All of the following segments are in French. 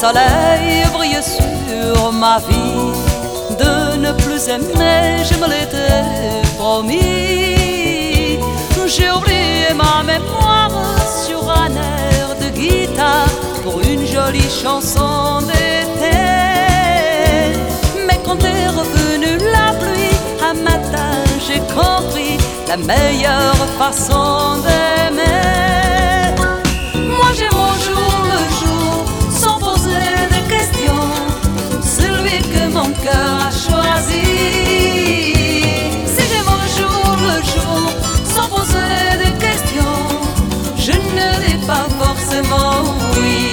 soleil brille sur ma vie. De ne plus aimer, je me l'étais promis. J'ai oublié ma mémoire sur un air de guitare pour une jolie chanson d'été. Mais quand est revenue la pluie, un matin j'ai compris la meilleure façon d'aimer. Moi j'aime au jour le jour, sans poser de questions, celui que mon cœur a choisi. Si j'aime au jour le jour, sans poser de questions, je ne dis pas forcément oui.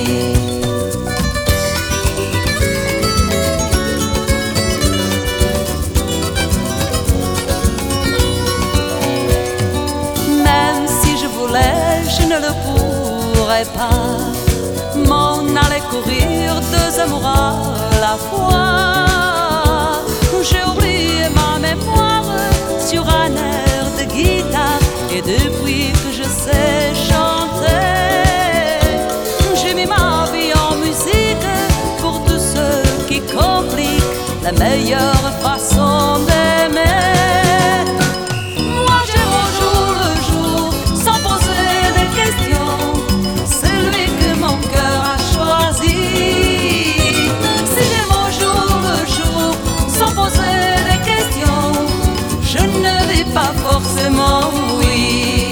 Même si je voulais, je ne le pourrais pas m'en aller courir deux amours à la fois. J'ai oublié ma mémoire sur un air de guitare, et depuis que je sais chanter, j'ai mis ma vie en musique pour tous ceux qui compliquent la meilleure façon d'aimer. Moi j'aime au jour le jour, sans poser de questions, celui que mon cœur a choisi. Si j'aime au jour le jour, sans poser de questions, je ne dis pas forcément oui.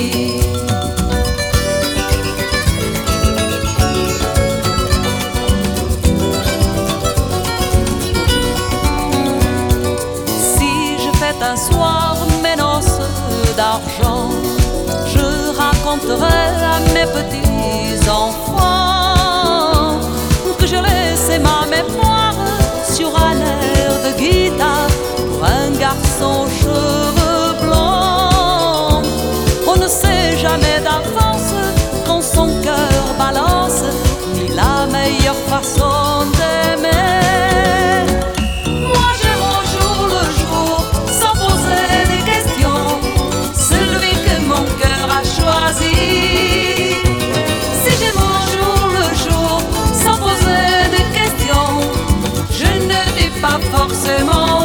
Si je fête un soir mes noces d'argent, je raconterai à mes petits-enfants que je laissais ma mémoire sur un air de guitare pour un garçon aux cheveux blancs. On ne sait jamais d'avance quand son cœur balance, ni la meilleure façon d'aimer. Moi j'aime au jour le jour, sans poser des questions, celui que mon cœur a choisi. Si j'aime au jour le jour, sans poser de questions, je ne dis pas forcément